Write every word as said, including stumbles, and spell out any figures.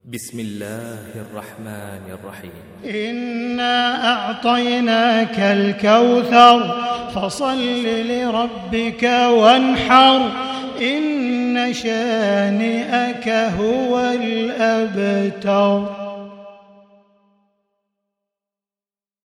بسم الله الرحمن الرحيم. إنا أعطيناك الكوثر فصل لربك وانحر إن شانئك هو الأبتر.